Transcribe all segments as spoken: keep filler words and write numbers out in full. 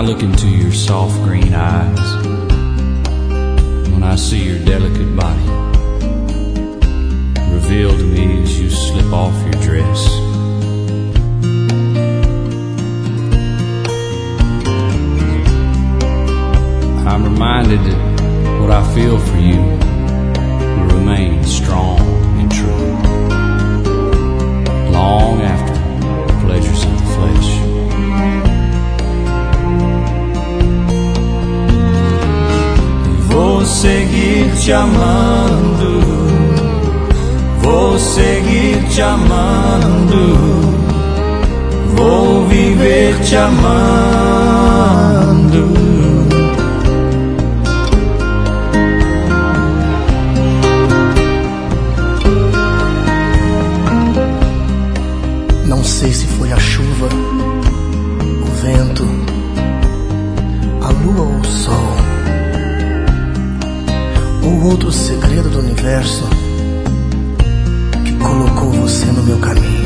I look into your soft green eyes, when I see your delicate body revealed to me as you slip off your dress, I'm reminded that what I feel for you will remain strong and true long after the pleasures of the flesh. Vou seguir te amando, vou seguir te amando, vou viver te amando. Não sei se foi a chuva, o vento, a lua ou o sol, ou outro segredo do universo que colocou você no meu caminho,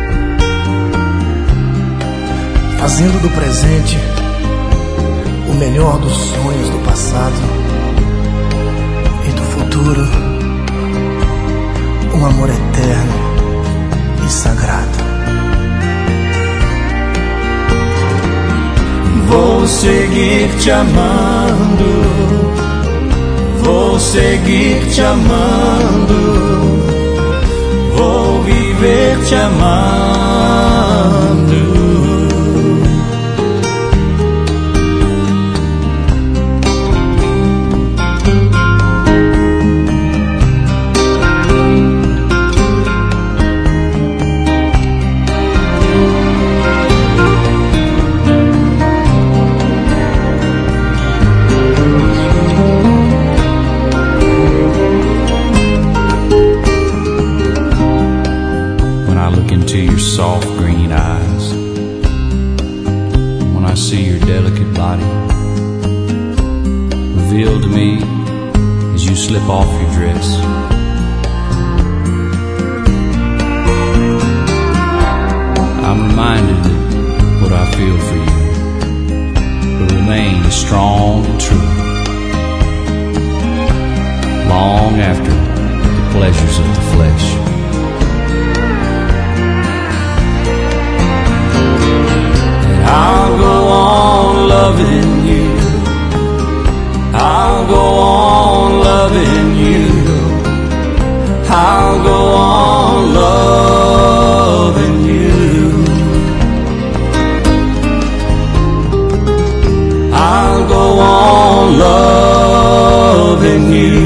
fazendo do presente o melhor dos sonhos do passado e do futuro, um amor eterno e sagrado. Vou seguir te amando, vou seguir te amando, vou viver te amando. Into your soft green eyes, when I see your delicate body revealed to me as you slip off your dress, I'm reminded that what I feel for you will remain strong and true long after the pleasures of the flesh. I'll go on loving you, I'll go on loving you, I'll go on loving you, I'll go on loving you.